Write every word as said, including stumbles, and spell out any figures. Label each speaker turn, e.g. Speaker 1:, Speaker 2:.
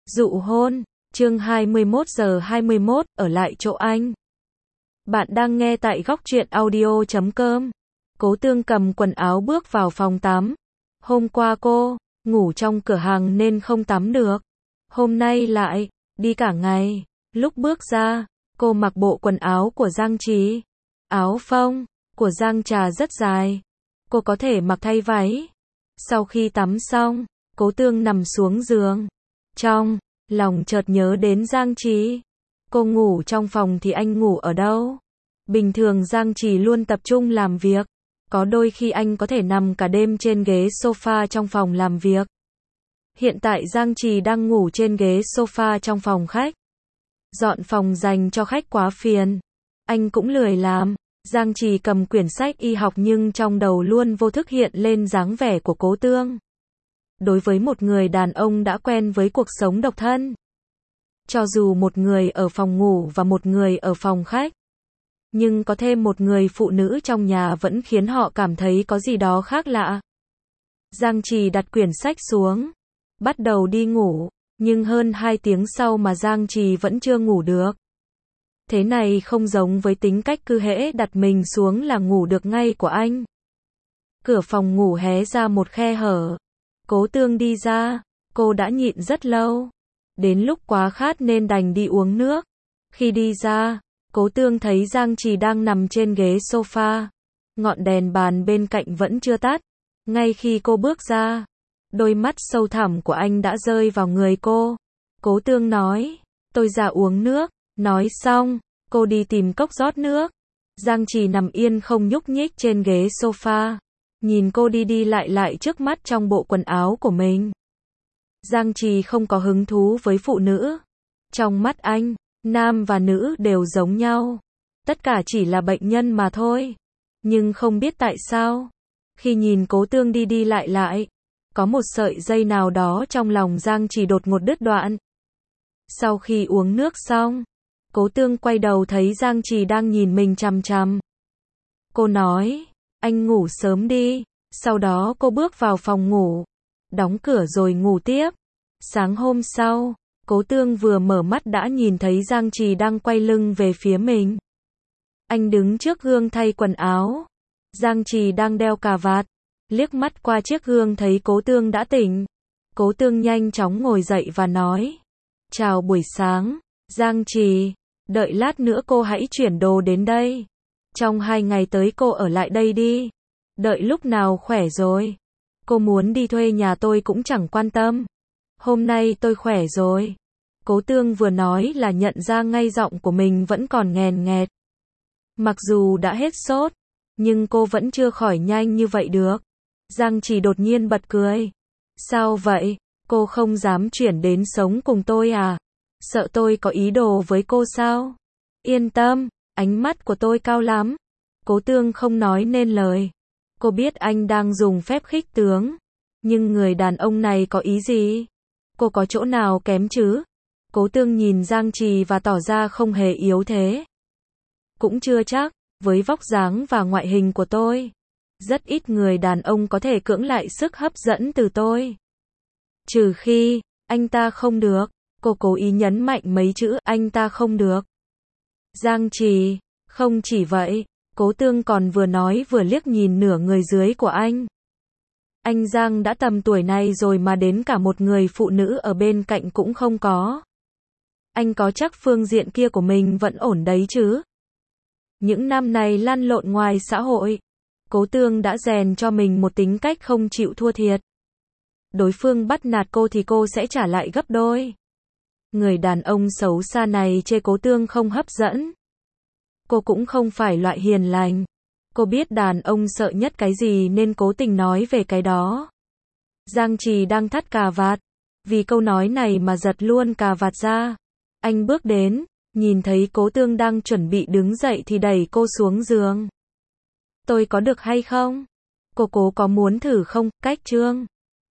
Speaker 1: Dụ hôn, chương hai mươi mốt giờ hai mươi mốt, ở lại chỗ anh. Bạn đang nghe tại góc truyện audio chấm com. Cố Tương cầm quần áo bước vào phòng tắm. Hôm qua cô ngủ trong cửa hàng nên không tắm được. Hôm nay lại đi cả ngày. Lúc bước ra, cô mặc bộ quần áo của Giang Trì. Áo phông của Giang Trà rất dài. Cô có thể mặc thay váy. Sau khi tắm xong, Cố Tương nằm xuống giường. Trong lòng chợt nhớ đến Giang Trì. Cô ngủ trong phòng thì anh ngủ ở đâu? Bình thường Giang Trì luôn tập trung làm việc. Có đôi khi anh có thể nằm cả đêm trên ghế sofa trong phòng làm việc. Hiện tại Giang Trì đang ngủ trên ghế sofa trong phòng khách. Dọn phòng dành cho khách quá phiền. Anh cũng lười làm. Giang Trì cầm quyển sách y học nhưng trong đầu luôn vô thức hiện lên dáng vẻ của Cố Tương. Đối với một người đàn ông đã quen với cuộc sống độc thân, cho dù một người ở phòng ngủ và một người ở phòng khách, nhưng có thêm một người phụ nữ trong nhà vẫn khiến họ cảm thấy có gì đó khác lạ. Giang Trì đặt quyển sách xuống, bắt đầu đi ngủ, nhưng hơn hai tiếng sau mà Giang Trì vẫn chưa ngủ được. Thế này không giống với tính cách cứ hễ đặt mình xuống là ngủ được ngay của anh. Cửa phòng ngủ hé ra một khe hở. Cố Tương đi ra, cô đã nhịn rất lâu. Đến lúc quá khát nên đành đi uống nước. Khi đi ra, Cố Tương thấy Giang Trì đang nằm trên ghế sofa. Ngọn đèn bàn bên cạnh vẫn chưa tắt. Ngay khi cô bước ra, đôi mắt sâu thẳm của anh đã rơi vào người cô. Cố Tương nói, tôi ra uống nước. Nói xong, cô đi tìm cốc rót nước. Giang Trì nằm yên không nhúc nhích trên ghế sofa. Nhìn cô đi đi lại lại trước mắt trong bộ quần áo của mình. Giang Trì không có hứng thú với phụ nữ. Trong mắt anh, nam và nữ đều giống nhau. Tất cả chỉ là bệnh nhân mà thôi. Nhưng không biết tại sao, khi nhìn Cố Tương đi đi lại lại, có một sợi dây nào đó trong lòng Giang Trì đột ngột đứt đoạn. Sau khi uống nước xong, Cố Tương quay đầu thấy Giang Trì đang nhìn mình chằm chằm. Cô nói, anh ngủ sớm đi. Sau đó cô bước vào phòng ngủ, đóng cửa rồi ngủ tiếp. Sáng hôm sau, Cố Tương vừa mở mắt đã nhìn thấy Giang Trì đang quay lưng về phía mình. Anh đứng trước gương thay quần áo. Giang Trì đang đeo cà vạt. Liếc mắt qua chiếc gương thấy Cố Tương đã tỉnh. Cố Tương nhanh chóng ngồi dậy và nói, chào buổi sáng, Giang Trì. Đợi lát nữa cô hãy chuyển đồ đến đây. Trong hai ngày tới cô ở lại đây đi. Đợi lúc nào khỏe rồi, cô muốn đi thuê nhà tôi cũng chẳng quan tâm. Hôm nay tôi khỏe rồi. Cố Tương vừa nói là nhận ra ngay giọng của mình vẫn còn nghèn nghẹt. Mặc dù đã hết sốt, nhưng cô vẫn chưa khỏi nhanh như vậy được. Giang Trì đột nhiên bật cười. Sao vậy? Cô không dám chuyển đến sống cùng tôi à? Sợ tôi có ý đồ với cô sao? Yên tâm, ánh mắt của tôi cao lắm. Cố Tương không nói nên lời. Cô biết anh đang dùng phép khích tướng. Nhưng người đàn ông này có ý gì? Cô có chỗ nào kém chứ? Cố Tương nhìn Giang Trì và tỏ ra không hề yếu thế. Cũng chưa chắc, với vóc dáng và ngoại hình của tôi, rất ít người đàn ông có thể cưỡng lại sức hấp dẫn từ tôi. Trừ khi, anh ta không được. Cô cố ý nhấn mạnh mấy chữ anh ta không được. Giang Trì, không chỉ vậy, Cố Tương còn vừa nói vừa liếc nhìn nửa người dưới của anh. Anh Giang đã tầm tuổi này rồi mà đến cả một người phụ nữ ở bên cạnh cũng không có. Anh có chắc phương diện kia của mình vẫn ổn đấy chứ? Những năm này lăn lộn ngoài xã hội, Cố Tương đã rèn cho mình một tính cách không chịu thua thiệt. Đối phương bắt nạt cô thì cô sẽ trả lại gấp đôi. Người đàn ông xấu xa này chê Cố Tương không hấp dẫn. Cô cũng không phải loại hiền lành. Cô biết đàn ông sợ nhất cái gì nên cố tình nói về cái đó. Giang Trì đang thắt cà vạt. Vì câu nói này mà giật luôn cà vạt ra. Anh bước đến, nhìn thấy Cố Tương đang chuẩn bị đứng dậy thì đẩy cô xuống giường. Tôi có được hay không? Cô cố có muốn thử không? Cách trương.